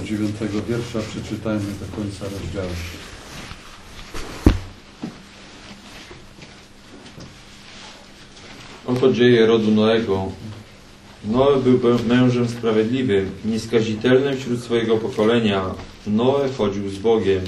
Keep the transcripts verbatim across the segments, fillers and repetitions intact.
dziewiątego wiersza przeczytajmy do końca rozdziału. Oto dzieje rodu Noego. Noe był mężem sprawiedliwym, nieskazitelnym wśród swojego pokolenia. Noe chodził z Bogiem.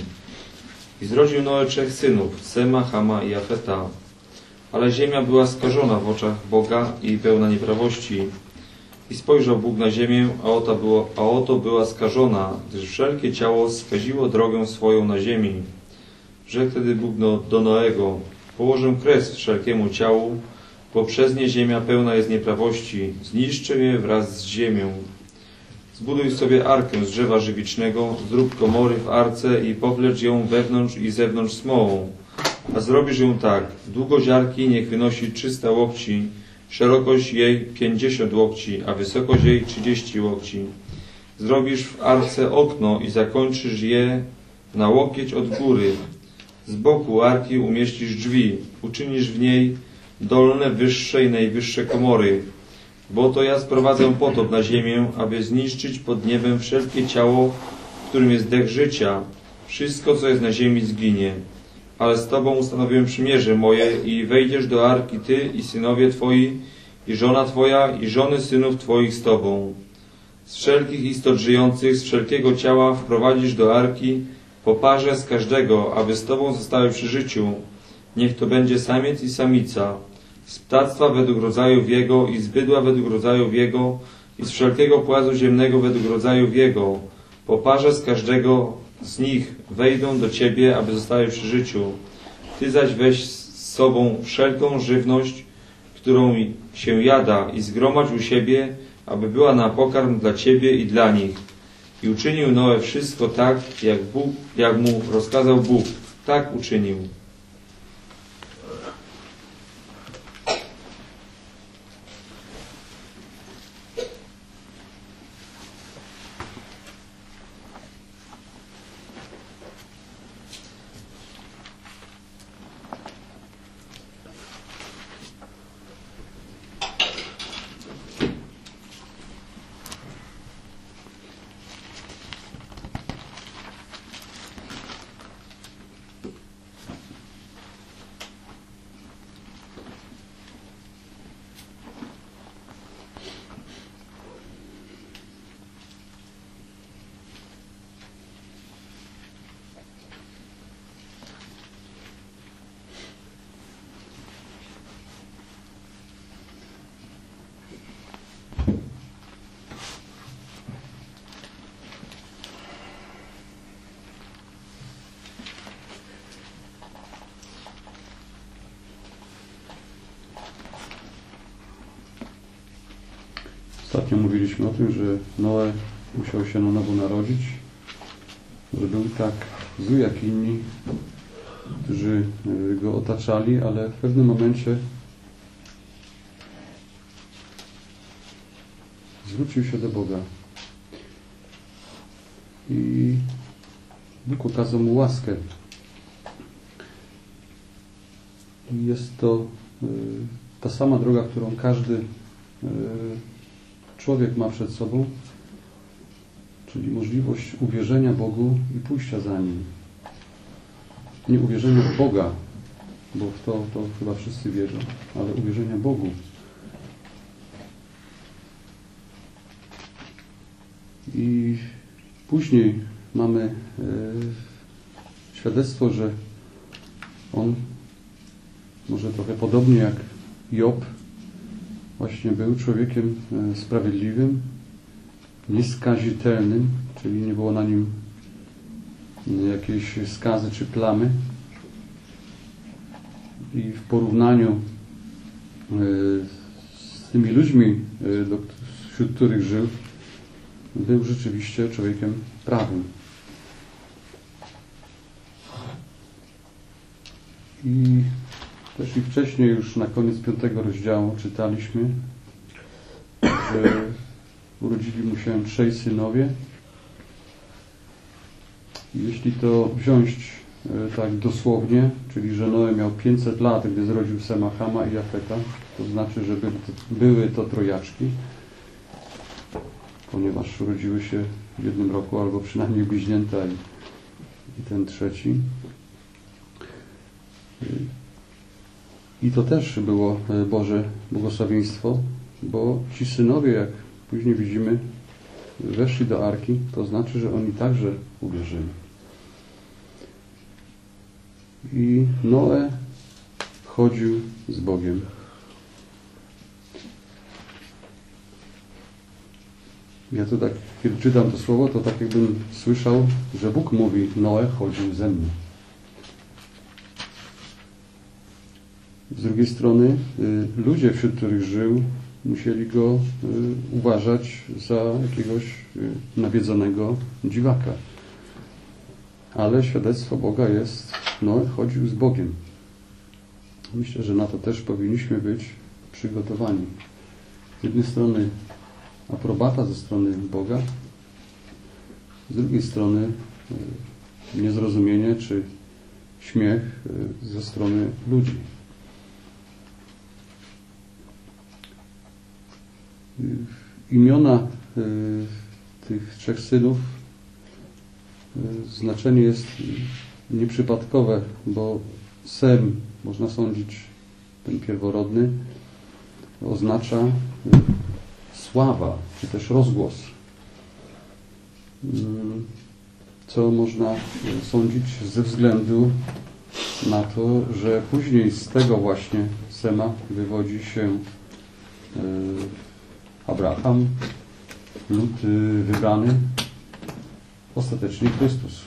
I zrodził Noe trzech synów, Sema, Hama i Jafeta. Ale ziemia była skażona w oczach Boga i pełna nieprawości. I spojrzał Bóg na ziemię, a oto, było, a oto była skażona, gdyż wszelkie ciało skaziło drogę swoją na ziemi. Rzekł wtedy Bóg do, do Noego: położę kres wszelkiemu ciału, bo przez nie ziemia pełna jest nieprawości. Zniszczę je wraz z ziemią. Zbuduj sobie arkę z drzewa żywicznego, zrób komory w arce i powlecz ją wewnątrz i zewnątrz smołą. A zrobisz ją tak: długość arki niech wynosi trzysta łokci, szerokość jej pięćdziesiąt łokci, a wysokość jej trzydzieści łokci. Zrobisz w arce okno i zakończysz je na łokieć od góry. Z boku arki umieścisz drzwi, uczynisz w niej dolne, wyższe i najwyższe komory. Bo to ja sprowadzę potop na ziemię, aby zniszczyć pod niebem wszelkie ciało, w którym jest dech życia. Wszystko, co jest na ziemi, zginie. Ale z Tobą ustanowiłem przymierze moje i wejdziesz do arki Ty i synowie Twoi, i żona Twoja, i żony synów Twoich z Tobą. Z wszelkich istot żyjących, z wszelkiego ciała wprowadzisz do arki po parze z każdego, aby z Tobą zostały przy życiu. Niech to będzie samiec i samica, z ptactwa według rodzajów jego i z bydła według rodzajów jego i z wszelkiego płazu ziemnego według rodzajów jego. Po parze z każdego z nich wejdą do Ciebie, aby zostały przy życiu. Ty zaś weź z sobą wszelką żywność, którą się jada, i zgromadź u siebie, aby była na pokarm dla Ciebie i dla nich. I uczynił Noe wszystko tak, jak, Bóg, jak mu rozkazał Bóg. Tak uczynił. Ostatnio mówiliśmy o tym, że Noe musiał się na nowo narodzić, że był tak zły jak inni, którzy go otaczali, ale w pewnym momencie zwrócił się do Boga. I Bóg okazał mu łaskę. I jest to ta sama droga, którą każdy człowiek ma przed sobą, czyli możliwość uwierzenia Bogu i pójścia za Nim. Nie uwierzenia w Boga, bo w to, to chyba wszyscy wierzą, ale uwierzenia Bogu. I później mamy e, świadectwo, że on może trochę podobnie jak Job właśnie był człowiekiem sprawiedliwym, nieskazitelnym, czyli nie było na nim jakiejś skazy czy plamy. I w porównaniu z tymi ludźmi, wśród których żył, był rzeczywiście człowiekiem prawym. I też i wcześniej już na koniec piątego rozdziału czytaliśmy, że urodzili mu się trzej synowie. I jeśli to wziąć tak dosłownie, czyli że Noe miał pięćset lat, gdy zrodził Sema, Hama i Jafeta, to znaczy, że były to trojaczki, ponieważ urodziły się w jednym roku, albo przynajmniej bliźnięta i, i ten trzeci. I to też było Boże błogosławieństwo, bo ci synowie, jak później widzimy, weszli do arki, to znaczy, że oni także uwierzyli. I Noe chodził z Bogiem. Ja tu tak, kiedy czytam to słowo, to tak jakbym słyszał, że Bóg mówi: Noe chodził ze mną. Z drugiej strony y, ludzie, wśród których żył, musieli go y, uważać za jakiegoś y, nawiedzonego dziwaka. Ale świadectwo Boga jest: Noe chodził z Bogiem. Myślę, że na to też powinniśmy być przygotowani. Z jednej strony aprobata ze strony Boga, z drugiej strony y, niezrozumienie czy śmiech y, ze strony ludzi. Imiona y, tych trzech synów, y, znaczenie jest nieprzypadkowe, bo Sem, można sądzić, ten pierworodny, oznacza y, sława, czy też rozgłos. Y, co można sądzić ze względu na to, że później z tego właśnie Sema wywodzi się y, Abraham, lud wybrany, ostatecznie Chrystus.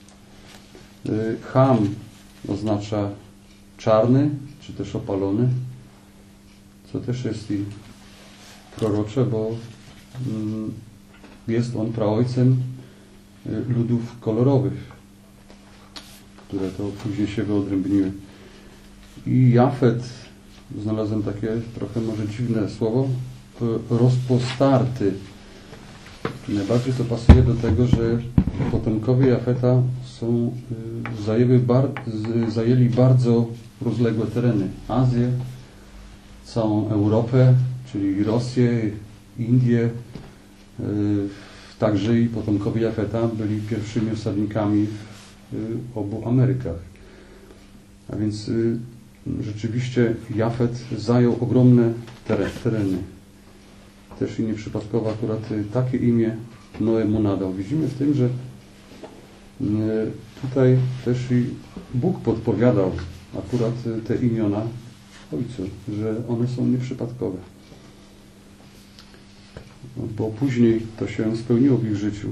Cham oznacza czarny, czy też opalony, co też jest i prorocze, bo jest on praojcem ludów kolorowych, które to później się wyodrębniły. I Jafet, znalazłem takie trochę może dziwne słowo, rozpostarty. Najbardziej to pasuje do tego, że potomkowie Jafeta są, zajęły bar, zajęli bardzo rozległe tereny. Azję, całą Europę, czyli Rosję, Indię. Także i potomkowie Jafeta byli pierwszymi osadnikami w obu Amerykach. A więc rzeczywiście Jafet zajął ogromne tereny. Też i nieprzypadkowo akurat takie imię Noe mu nadał. Widzimy w tym, że tutaj też i Bóg podpowiadał akurat te imiona Ojcu, że one są nieprzypadkowe. Bo później to się spełniło w ich życiu.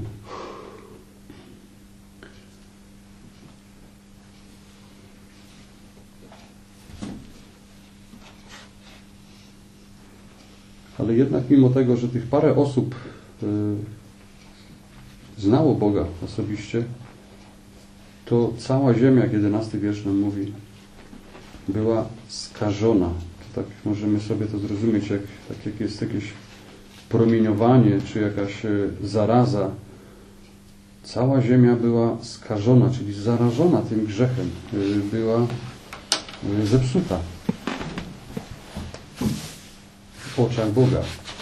Ale jednak mimo tego, że tych parę osób y, znało Boga osobiście, to cała ziemia, jak jedenasty wiersz nam mówi, była skażona. To tak możemy sobie to zrozumieć, jak, tak jak jest jakieś promieniowanie, czy jakaś zaraza. Cała ziemia była skażona, czyli zarażona tym grzechem. Y, była y, zepsuta w oczach Boga.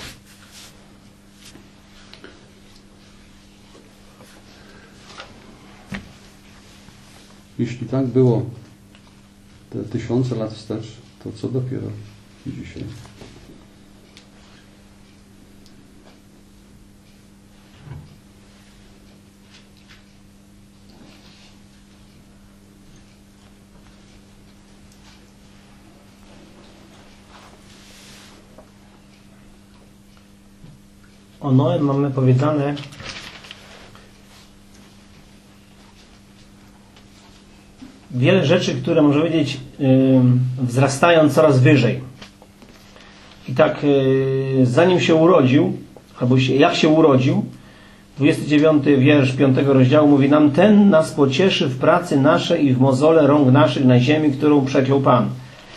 Jeśli tak było te tysiące lat wstecz, to co dopiero dzisiaj? O Noe mamy powiedziane wiele rzeczy, które, można powiedzieć, yy, wzrastają coraz wyżej. I tak yy, zanim się urodził, albo się, jak się urodził, dwudziesty dziewiąty wiersz piątego rozdziału mówi nam: ten nas pocieszy w pracy naszej i w mozole rąk naszych na ziemi, którą przeciął Pan.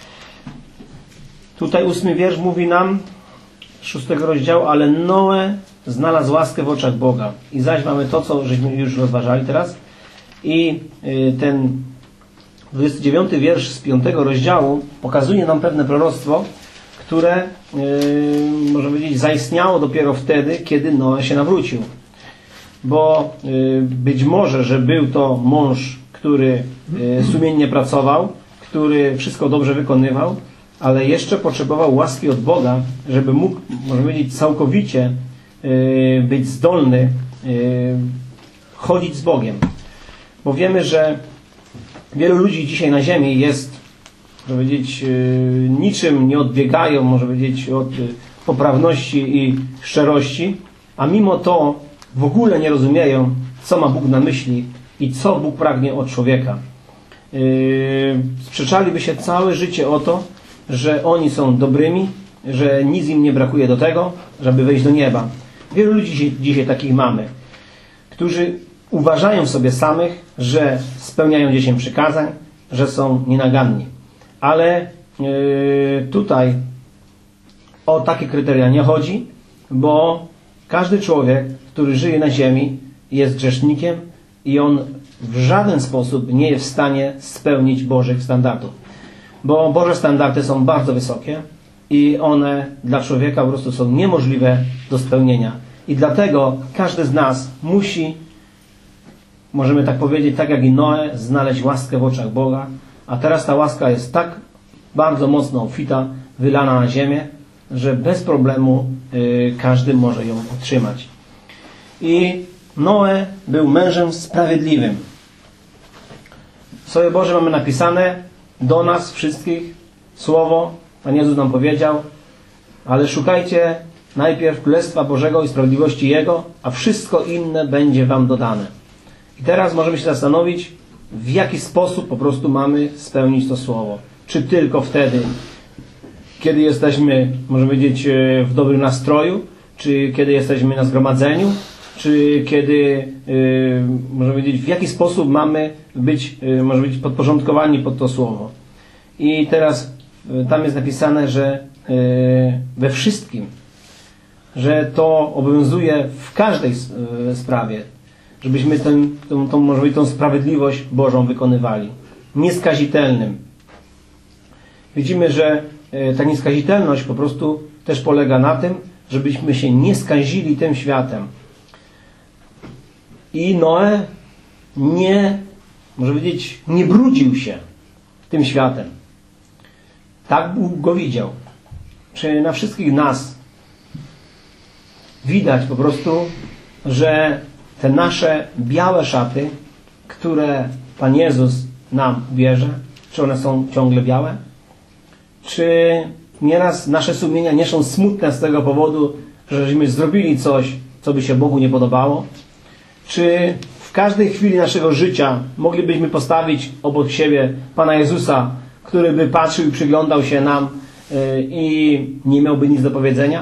Tutaj ósmy wiersz mówi nam szóstego rozdziału: ale Noe znalazł łaskę w oczach Boga. I zaś mamy to, co żeśmy już rozważali teraz. I ten dwudziesty dziewiąty wiersz z piątego rozdziału pokazuje nam pewne proroctwo, które, yy, można powiedzieć, zaistniało dopiero wtedy, kiedy Noe się nawrócił. bo y, być może, że był to mąż, który y, sumiennie pracował, który wszystko dobrze wykonywał, ale jeszcze potrzebował łaski od Boga, żeby mógł, można powiedzieć, całkowicie y, być zdolny y, chodzić z Bogiem. Bo wiemy, że wielu ludzi dzisiaj na ziemi jest, można powiedzieć, y, niczym nie odbiegają, można powiedzieć, od y, poprawności i szczerości, a mimo to w ogóle nie rozumieją, co ma Bóg na myśli i co Bóg pragnie od człowieka. Yy, sprzeczaliby się całe życie o to, że oni są dobrymi, że nic im nie brakuje do tego, żeby wejść do nieba. Wielu ludzi dzisiaj, dzisiaj takich mamy, którzy uważają sobie samych, że spełniają dziesięć przykazań, że są nienaganni. Ale yy, tutaj o takie kryteria nie chodzi, bo każdy człowiek, który żyje na ziemi, jest grzesznikiem i on w żaden sposób nie jest w stanie spełnić Bożych standardów. Bo Boże standardy są bardzo wysokie i one dla człowieka po prostu są niemożliwe do spełnienia. I dlatego każdy z nas musi, możemy tak powiedzieć, tak jak i Noe, znaleźć łaskę w oczach Boga. A teraz ta łaska jest tak bardzo mocno obfita, wylana na ziemię, że bez problemu y, każdy może ją otrzymać. I Noe był mężem sprawiedliwym. W Słowie Bożym mamy napisane do nas wszystkich słowo, Pan Jezus nam powiedział, ale szukajcie najpierw Królestwa Bożego i sprawiedliwości Jego, a wszystko inne będzie wam dodane. I teraz możemy się zastanowić, w jaki sposób po prostu mamy spełnić to słowo. Czy tylko wtedy, kiedy jesteśmy, możemy powiedzieć, w dobrym nastroju, czy kiedy jesteśmy na zgromadzeniu, czy kiedy, yy, możemy powiedzieć, w jaki sposób mamy być, yy, może być podporządkowani pod to słowo. I teraz yy, tam jest napisane, że yy, we wszystkim, że to obowiązuje w każdej yy, sprawie, żebyśmy tę, tą, tą, może być, tą sprawiedliwość Bożą wykonywali. Nieskazitelnym. Widzimy, że yy, ta nieskazitelność po prostu też polega na tym, żebyśmy się nie skazili tym światem. I Noe nie, może powiedzieć, nie brudził się tym światem. Tak Bóg go widział. Czy na wszystkich nas widać po prostu, że te nasze białe szaty, które Pan Jezus nam bierze, czy one są ciągle białe? Czy nieraz nasze sumienia nie są smutne z tego powodu, że żeśmy zrobili coś, co by się Bogu nie podobało? Czy w każdej chwili naszego życia moglibyśmy postawić obok siebie Pana Jezusa, który by patrzył i przyglądał się nam yy, i nie miałby nic do powiedzenia?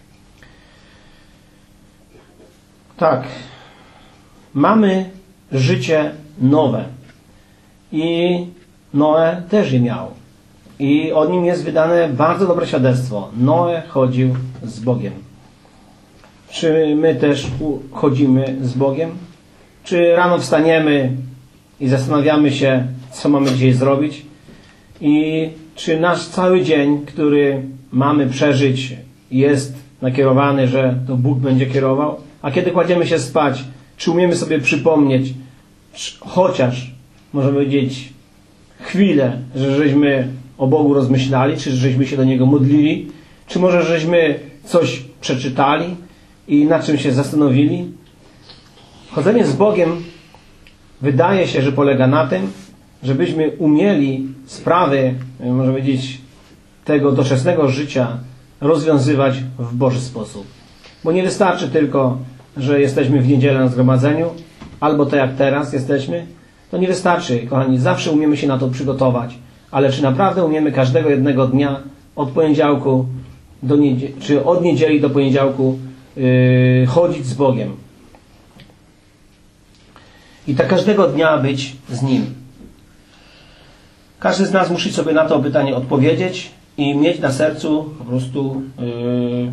Tak. Mamy życie nowe. I Noe też je miał. I o nim jest wydane bardzo dobre świadectwo. Noe chodził z Bogiem. Czy my też chodzimy z Bogiem? Czy rano wstaniemy i zastanawiamy się, co mamy dzisiaj zrobić? I czy nasz cały dzień, który mamy przeżyć, jest nakierowany, że to Bóg będzie kierował? A kiedy kładziemy się spać, czy umiemy sobie przypomnieć, chociaż, można powiedzieć, chwilę, że żeśmy o Bogu rozmyślali, czy żeśmy się do Niego modlili, czy może żeśmy coś przeczytali i nad czym się zastanowili? Chodzenie z Bogiem wydaje się, że polega na tym, żebyśmy umieli sprawy, można powiedzieć, tego doczesnego życia rozwiązywać w Boży sposób. Bo nie wystarczy tylko, że jesteśmy w niedzielę na zgromadzeniu, albo tak jak teraz jesteśmy. To nie wystarczy, kochani. Zawsze umiemy się na to przygotować. Ale czy naprawdę umiemy każdego jednego dnia od poniedziałku do niedzieli, czy od niedzieli do poniedziałku yy, chodzić z Bogiem? I tak każdego dnia być z Nim. Każdy z nas musi sobie na to pytanie odpowiedzieć i mieć na sercu po prostu yy,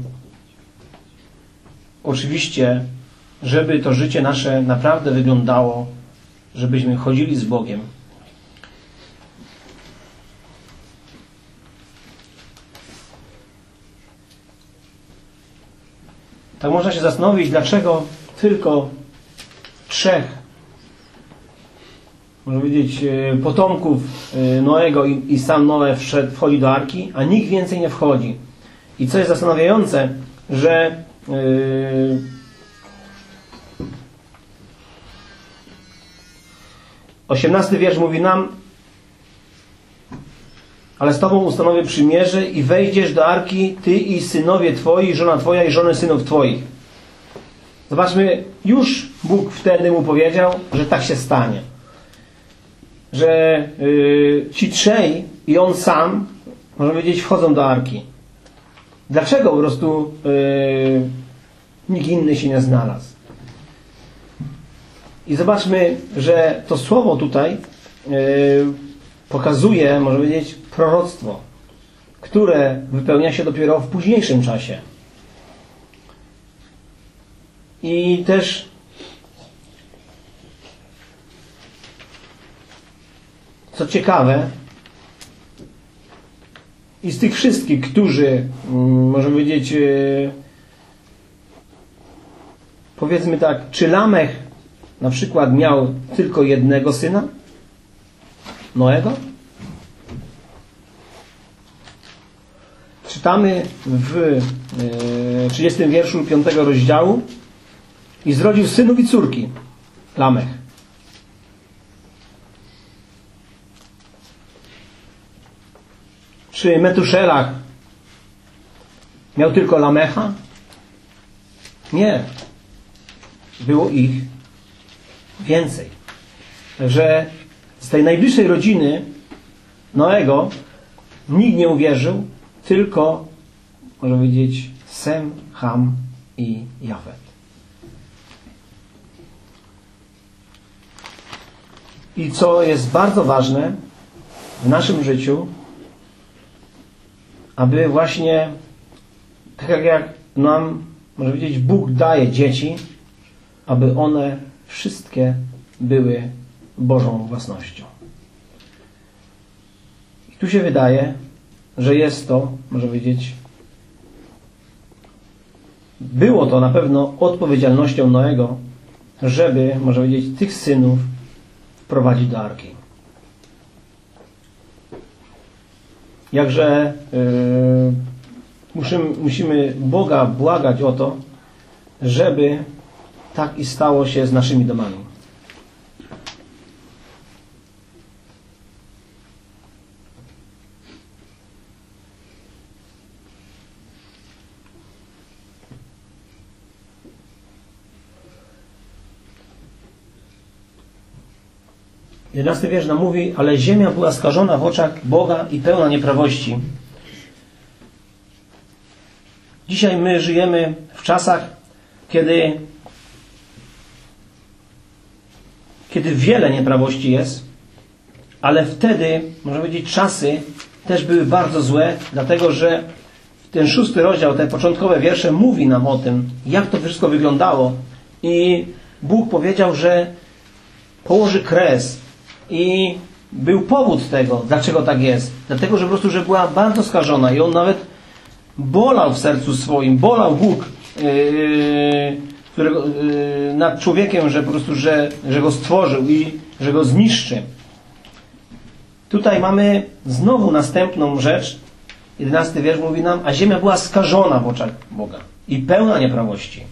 oczywiście, żeby to życie nasze naprawdę wyglądało, żebyśmy chodzili z Bogiem. Tak można się zastanowić, dlaczego tylko trzech, można powiedzieć, potomków Noego i, i sam Noe wszedł, wchodzi do arki, a nikt więcej nie wchodzi. I co jest zastanawiające, że yy, osiemnasty wiersz mówi nam: ale z Tobą ustanowię przymierze i wejdziesz do arki, Ty i synowie Twoi, żona Twoja i żony synów Twoich. Zobaczmy, już Bóg wtedy mu powiedział, że tak się stanie. Że yy, ci trzej i on sam, można powiedzieć, wchodzą do arki. Dlaczego po prostu yy, nikt inny się nie znalazł? I zobaczmy, że to słowo tutaj yy, pokazuje, można powiedzieć, proroctwo, które wypełnia się dopiero w późniejszym czasie. I też co ciekawe, i z tych wszystkich, którzy, można powiedzieć, powiedzmy tak, czy Lamech na przykład miał tylko jednego syna? Noego? Czytamy w trzydziestym wierszu piątego rozdziału: i zrodził synów i córki Lamech. Czy Metuszelach miał tylko Lamecha? Nie. Było ich więcej. Także z tej najbliższej rodziny Noego nikt nie uwierzył, tylko, można powiedzieć, Sem, Ham i Jafet. I co jest bardzo ważne w naszym życiu, aby właśnie, tak jak nam, można powiedzieć, Bóg daje dzieci, aby one wszystkie były Bożą własnością. I tu się wydaje, że jest to, można powiedzieć, było to na pewno odpowiedzialnością Noego, żeby, można powiedzieć, tych synów wprowadzić do arki. Jakże yy, musimy, musimy Boga błagać o to, żeby tak i stało się z naszymi domami. jedenasty wiersz nam mówi: ale ziemia była skażona w oczach Boga i pełna nieprawości. Dzisiaj my żyjemy w czasach, kiedy kiedy wiele nieprawości jest, ale wtedy, można powiedzieć, czasy też były bardzo złe, dlatego że ten szósty rozdział, te początkowe wiersze mówi nam o tym, jak to wszystko wyglądało. I Bóg powiedział, że położy kres. I był powód tego, dlaczego tak jest. Dlatego, że po prostu, że była bardzo skażona i on nawet bolał w sercu swoim, bolał Bóg yy, którego, yy, nad człowiekiem, że po prostu, że, że go stworzył i że go zniszczy. Tutaj mamy znowu następną rzecz. jedenasty wiersz mówi nam: a ziemia była skażona w oczach Boga i pełna nieprawości.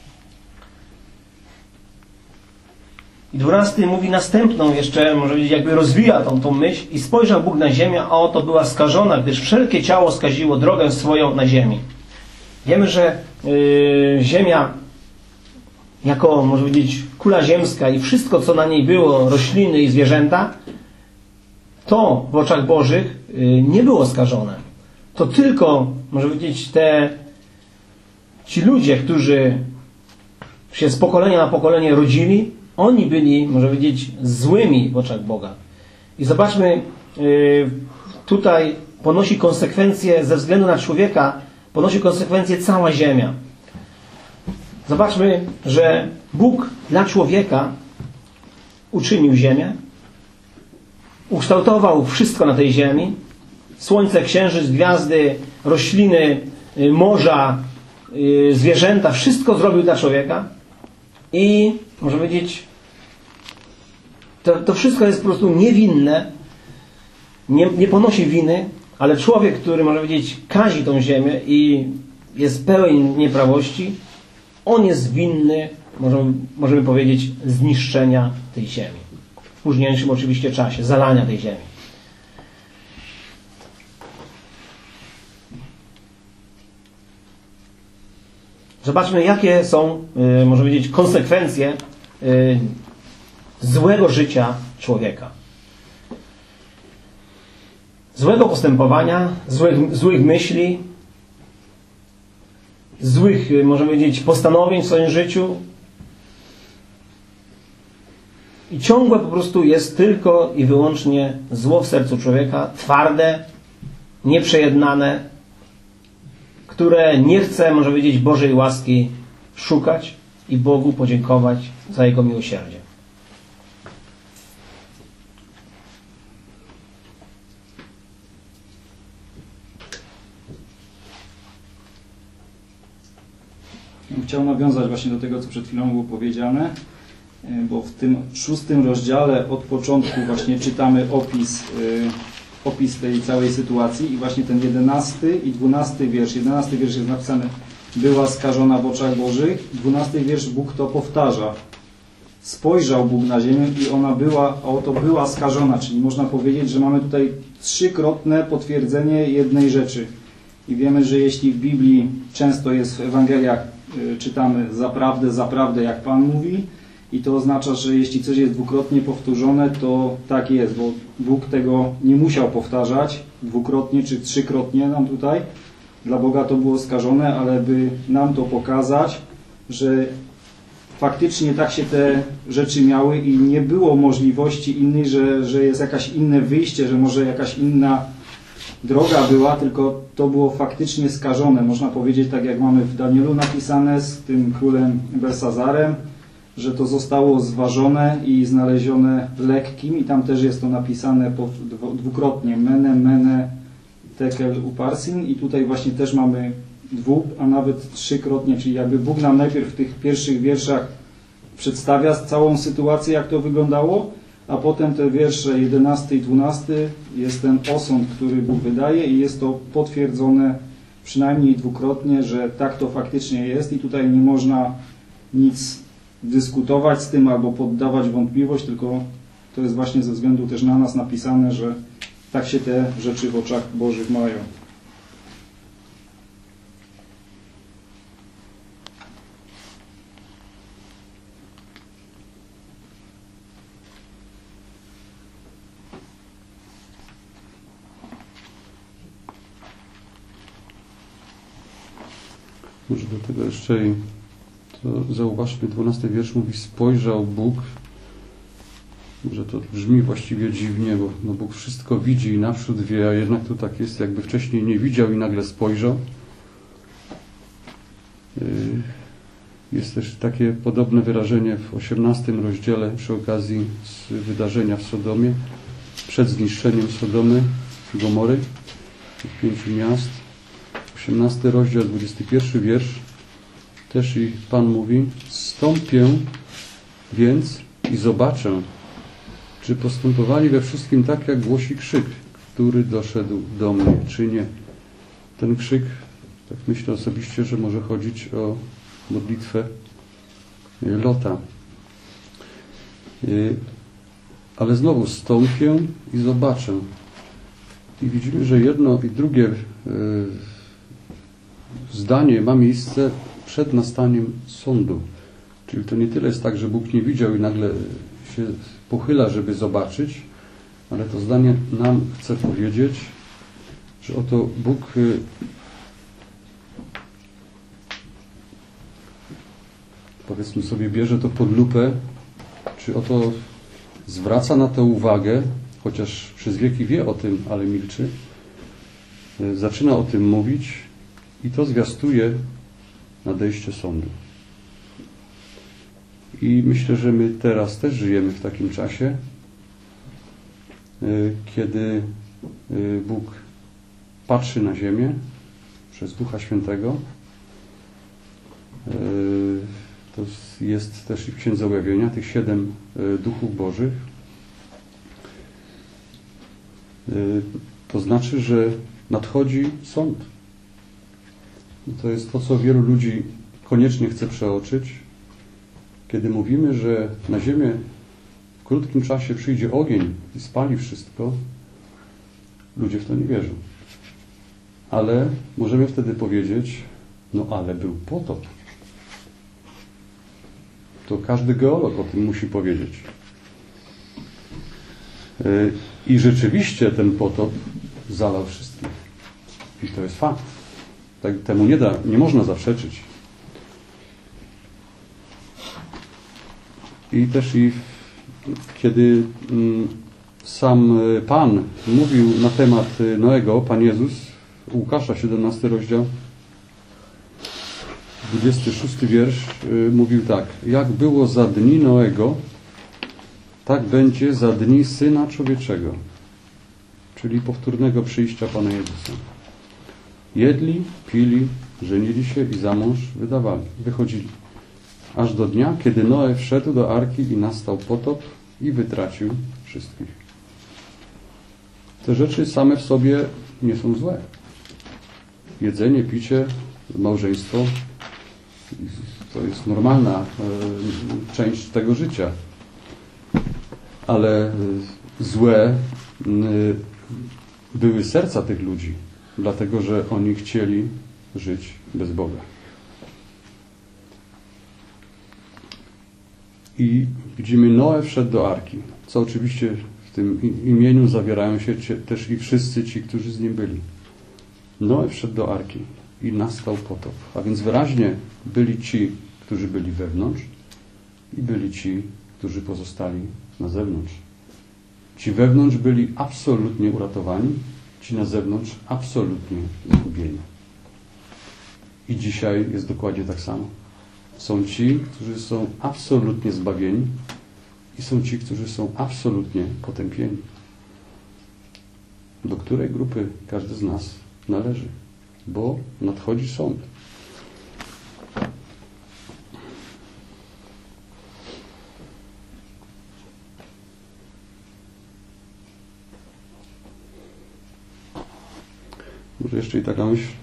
I dwunasty mówi następną jeszcze, może powiedzieć, jakby rozwija tą, tą myśl: i spojrzał Bóg na ziemię, a oto była skażona, gdyż wszelkie ciało skaziło drogę swoją na ziemi. Wiemy, że yy, ziemia jako, może powiedzieć, kula ziemska i wszystko, co na niej było, rośliny i zwierzęta, to w oczach Bożych yy, nie było skażone. To tylko, może powiedzieć, te ci ludzie, którzy się z pokolenia na pokolenie rodzili, oni byli, może powiedzieć, złymi w oczach Boga. I zobaczmy, tutaj ponosi konsekwencje ze względu na człowieka, ponosi konsekwencje cała ziemia. Zobaczmy, że Bóg dla człowieka uczynił ziemię, ukształtował wszystko na tej ziemi, słońce, księżyc, gwiazdy, rośliny, morza, zwierzęta, wszystko zrobił dla człowieka i, można powiedzieć, To, to wszystko jest po prostu niewinne, nie, nie ponosi winy, ale człowiek, który, można powiedzieć, kazi tą ziemię i jest pełen nieprawości, on jest winny, możemy, możemy powiedzieć, zniszczenia tej ziemi. W późniejszym oczywiście czasie, zalania tej ziemi. Zobaczmy, jakie są, yy, można powiedzieć, konsekwencje yy, złego życia człowieka. Złego postępowania, złych, złych myśli, złych, yy, można powiedzieć, postanowień w swoim życiu. I ciągłe po prostu jest tylko i wyłącznie zło w sercu człowieka, twarde, nieprzejednane, które nie chce, można powiedzieć, Bożej łaski szukać i Bogu podziękować za Jego miłosierdzie. Chciałem nawiązać właśnie do tego, co przed chwilą było powiedziane, bo w tym szóstym rozdziale od początku właśnie czytamy opis, opis tej całej sytuacji i właśnie ten jedenasty i dwunasty wiersz. jedenasty wiersz jest napisane: była skażona w oczach Bożych. dwunasty wiersz, Bóg to powtarza. Spojrzał Bóg na ziemię i ona była, a oto była skażona, czyli można powiedzieć, że mamy tutaj trzykrotne potwierdzenie jednej rzeczy. I wiemy, że jeśli w Biblii często jest w Ewangeliach y, czytamy zaprawdę, zaprawdę, jak Pan mówi, i to oznacza, że jeśli coś jest dwukrotnie powtórzone, to tak jest, bo Bóg tego nie musiał powtarzać dwukrotnie czy trzykrotnie nam tutaj. Dla Boga to było skażone, ale by nam to pokazać, że faktycznie tak się te rzeczy miały i nie było możliwości innej, że, że jest jakaś inne wyjście, że może jakaś inna droga była, tylko to było faktycznie skażone. Można powiedzieć, tak jak mamy w Danielu napisane z tym królem Belsazarem, że to zostało zważone i znalezione lekkim i tam też jest to napisane dwukrotnie: mene, mene, tekel, uparsin, i tutaj właśnie też mamy dwu, a nawet trzykrotnie, czyli jakby Bóg nam najpierw w tych pierwszych wierszach przedstawia całą sytuację, jak to wyglądało, a potem te wiersze jedenasty i dwunasty jest ten osąd, który Bóg wydaje i jest to potwierdzone przynajmniej dwukrotnie, że tak to faktycznie jest i tutaj nie można nic dyskutować z tym albo poddawać wątpliwość, tylko to jest właśnie ze względu też na nas napisane, że tak się te rzeczy w oczach Bożych mają. Może do tego jeszcze i to zauważmy, dwunasty wiersz mówi: spojrzał Bóg. Może to brzmi właściwie dziwnie, bo no Bóg wszystko widzi i naprzód wie, a jednak to tak jest, jakby wcześniej nie widział i nagle spojrzał. Jest też takie podobne wyrażenie w osiemnastym rozdziale przy okazji wydarzenia w Sodomie, przed zniszczeniem Sodomy i Gomory, tych pięciu miast. osiemnasty rozdział, dwudziesty pierwszy wiersz. Też i Pan mówi: stąpię więc i zobaczę, czy postępowali we wszystkim tak, jak głosi krzyk, który doszedł do mnie, czy nie. Ten krzyk, tak myślę osobiście, że może chodzić o modlitwę Lota. Ale znowu stąpię i zobaczę. I widzimy, że jedno i drugie zdanie ma miejsce przed nastaniem sądu. Czyli to nie tyle jest tak, że Bóg nie widział i nagle się pochyla, żeby zobaczyć, ale to zdanie nam chce powiedzieć, że oto Bóg powiedzmy sobie bierze to pod lupę, czy oto zwraca na to uwagę, chociaż przez wieki wie o tym, ale milczy, zaczyna o tym mówić i to zwiastuje nadejście sądu. I myślę, że my teraz też żyjemy w takim czasie, kiedy Bóg patrzy na ziemię przez Ducha Świętego. To jest też i w Księdze Objawienia, tych siedem duchów bożych. To znaczy, że nadchodzi sąd. I to jest to, co wielu ludzi koniecznie chce przeoczyć. Kiedy mówimy, że na ziemię w krótkim czasie przyjdzie ogień i spali wszystko, ludzie w to nie wierzą. Ale możemy wtedy powiedzieć, no ale był potop. To każdy geolog o tym musi powiedzieć. I rzeczywiście ten potop zalał wszystkich. I to jest fakt. Tak, temu nie da, nie można zaprzeczyć. I też i kiedy mm, sam Pan mówił na temat Noego, Pan Jezus, Łukasza, siedemnasty rozdział, dwudziesty szósty wiersz, y, mówił tak: jak było za dni Noego, tak będzie za dni Syna Człowieczego, czyli powtórnego przyjścia Pana Jezusa. Jedli, pili, żenili się i za mąż wydawali, wychodzili. Aż do dnia, kiedy Noe wszedł do arki i nastał potop i wytracił wszystkich. Te rzeczy same w sobie nie są złe. Jedzenie, picie, małżeństwo to jest normalna e, część tego życia. Ale e, złe e, były serca tych ludzi, dlatego że oni chcieli żyć bez Boga. I widzimy, Noe wszedł do arki, co oczywiście w tym imieniu zawierają się też i wszyscy ci, którzy z nim byli. Noe wszedł do arki i nastał potop. A więc wyraźnie byli ci, którzy byli wewnątrz i byli ci, którzy pozostali na zewnątrz. Ci wewnątrz byli absolutnie uratowani, ci na zewnątrz absolutnie zgubieni. I dzisiaj jest dokładnie tak samo. Są ci, którzy są absolutnie zbawieni i są ci, którzy są absolutnie potępieni. Do której grupy każdy z nas należy? Bo nadchodzi sąd. Może jeszcze i taka myśl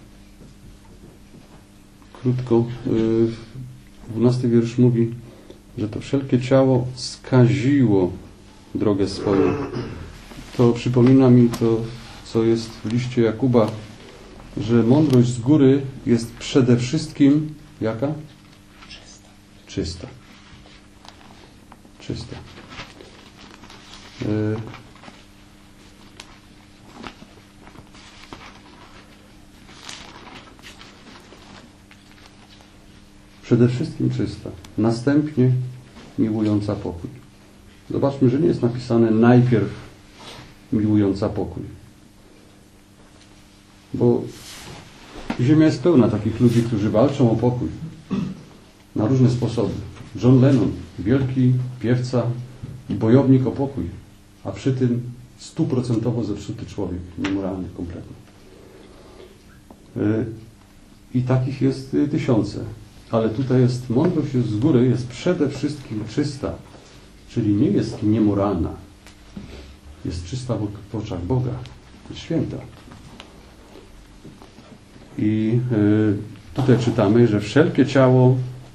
krótko. Dwunasty wiersz mówi, że to wszelkie ciało skaziło drogę swoją. To przypomina mi to, co jest w liście Jakuba, że mądrość z góry jest przede wszystkim jaka? Czysta. Czysta. Czysta. Y Przede wszystkim czysta. Następnie miłująca pokój. Zobaczmy, że nie jest napisane najpierw miłująca pokój. Bo ziemia jest pełna takich ludzi, którzy walczą o pokój. Na różne sposoby. John Lennon, wielki piewca i bojownik o pokój. A przy tym stuprocentowo zepsuty człowiek. Niemoralny kompletnie. I takich jest tysiące. Ale tutaj jest, mądrość z góry jest przede wszystkim czysta, czyli nie jest niemoralna. Jest czysta w oczach Boga. Jest święta. I tutaj czytamy, że wszelkie ciało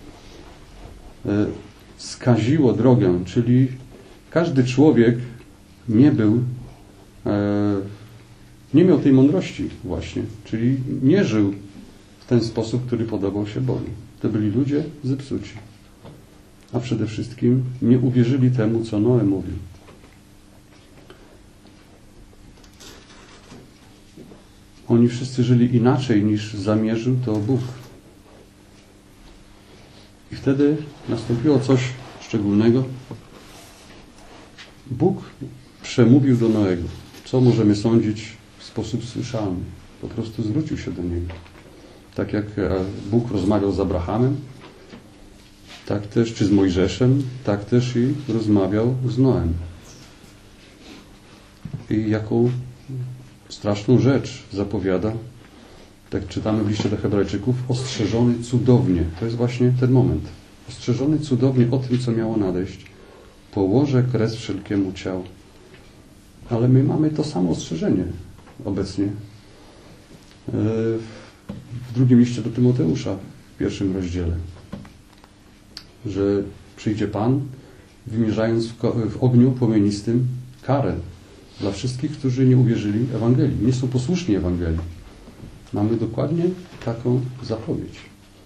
skaziło drogę, czyli każdy człowiek nie był, nie miał tej mądrości właśnie, czyli nie żył w ten sposób, który podobał się Bogu. To byli ludzie zepsuci. A przede wszystkim nie uwierzyli temu, co Noe mówił. Oni wszyscy żyli inaczej, niż zamierzył to Bóg. I wtedy nastąpiło coś szczególnego. Bóg przemówił do Noego. Co możemy sądzić w sposób słyszalny? Po prostu zwrócił się do niego. Tak jak Bóg rozmawiał z Abrahamem, tak też, czy z Mojżeszem, tak też i rozmawiał z Noem. I jaką straszną rzecz zapowiada, tak czytamy w liście do Hebrajczyków, ostrzeżony cudownie. To jest właśnie ten moment. Ostrzeżony cudownie o tym, co miało nadejść. Położę kres wszelkiemu ciału. Ale my mamy to samo ostrzeżenie obecnie. W drugim liście do Tymoteusza, w pierwszym rozdziale, że przyjdzie Pan, wymierzając w, w ogniu płomienistym karę dla wszystkich, którzy nie uwierzyli Ewangelii, nie są posłuszni Ewangelii. Mamy dokładnie taką zapowiedź.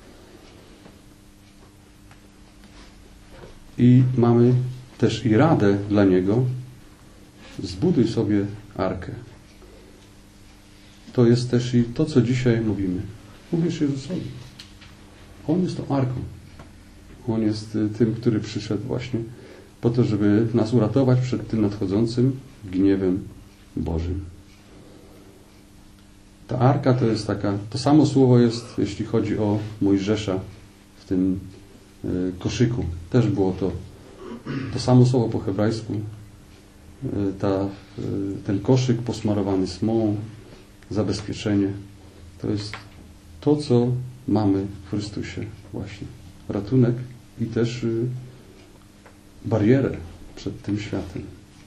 I mamy też i radę dla niego: zbuduj sobie arkę. To jest też i to, co dzisiaj mówimy. Uwierz Jezusowi. On jest tą arką. On jest tym, który przyszedł właśnie po to, żeby nas uratować przed tym nadchodzącym gniewem Bożym. Ta arka to jest taka, to samo słowo jest, jeśli chodzi o Mojżesza w tym y, koszyku. Też było to, to samo słowo po hebrajsku. Y, ta, y, ten koszyk posmarowany smołą, zabezpieczenie. To jest to, co mamy w Chrystusie właśnie. Ratunek i też y, barierę przed tym światem.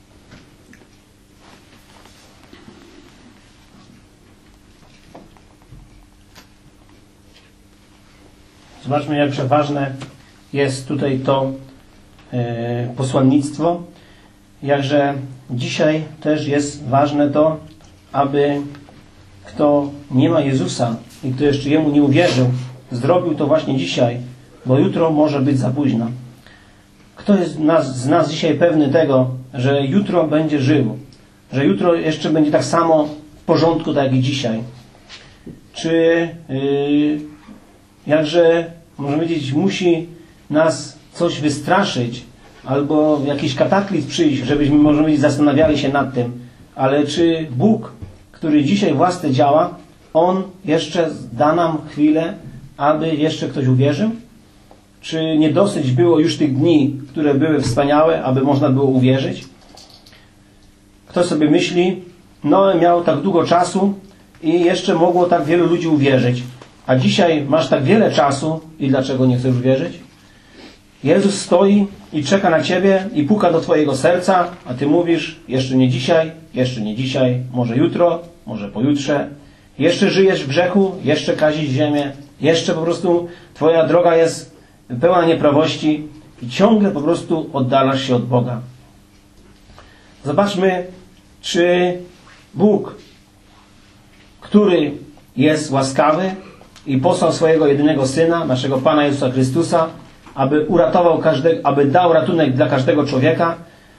Zobaczmy, jakże ważne jest tutaj to e, posłannictwo. Jakże dzisiaj też jest ważne to, aby kto nie ma Jezusa i kto jeszcze Jemu nie uwierzył, zrobił to właśnie dzisiaj, bo jutro może być za późno. Kto jest nas, z nas dzisiaj pewny tego, że jutro będzie żył, że jutro jeszcze będzie tak samo w porządku, tak jak i dzisiaj? Czy yy, jakże, można powiedzieć, musi nas coś wystraszyć albo jakiś kataklizm przyjść, żebyśmy, można powiedzieć, zastanawiali się nad tym, ale czy Bóg, który dzisiaj w łasce działa, On jeszcze da nam chwilę, aby jeszcze ktoś uwierzył? Czy nie dosyć było już tych dni, które były wspaniałe, aby można było uwierzyć? Kto sobie myśli, Noe miał tak długo czasu i jeszcze mogło tak wielu ludzi uwierzyć. A dzisiaj masz tak wiele czasu i dlaczego nie chcesz uwierzyć? Jezus stoi i czeka na ciebie i puka do twojego serca, a ty mówisz, jeszcze nie dzisiaj, jeszcze nie dzisiaj, może jutro, może pojutrze. Jeszcze żyjesz w grzechu, jeszcze kazisz ziemię, jeszcze po prostu twoja droga jest pełna nieprawości i ciągle po prostu oddalasz się od Boga. Zobaczmy, czy Bóg, który jest łaskawy i posłał swojego jedynego Syna, naszego Pana Jezusa Chrystusa, aby uratował każdego, aby dał ratunek dla każdego człowieka,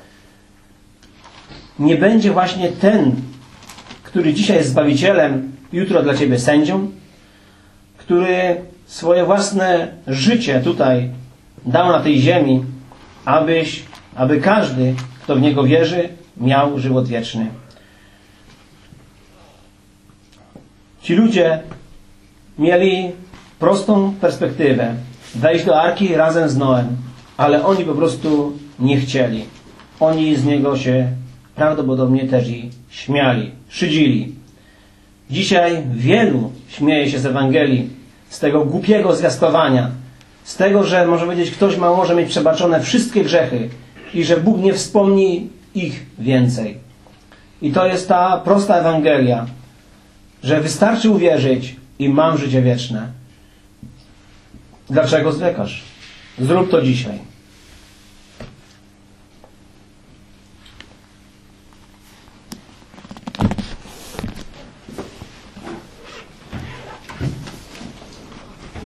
nie będzie właśnie ten, który dzisiaj jest Zbawicielem, jutro dla ciebie sędzią, który swoje własne życie tutaj dał na tej ziemi, abyś, aby każdy, kto w Niego wierzy, miał żywot wieczny. Ci ludzie mieli prostą perspektywę. Wejść do arki razem z Noem. Ale oni po prostu nie chcieli. Oni z niego się prawdopodobnie też i śmiali, szydzili. Dzisiaj wielu śmieje się z Ewangelii, z tego głupiego zwiastowania, z tego, że może powiedzieć, ktoś ma, może mieć przebaczone wszystkie grzechy i że Bóg nie wspomni ich więcej. I to jest ta prosta Ewangelia, że wystarczy uwierzyć i mam życie wieczne. Dlaczego zwlekasz? Zrób to dzisiaj.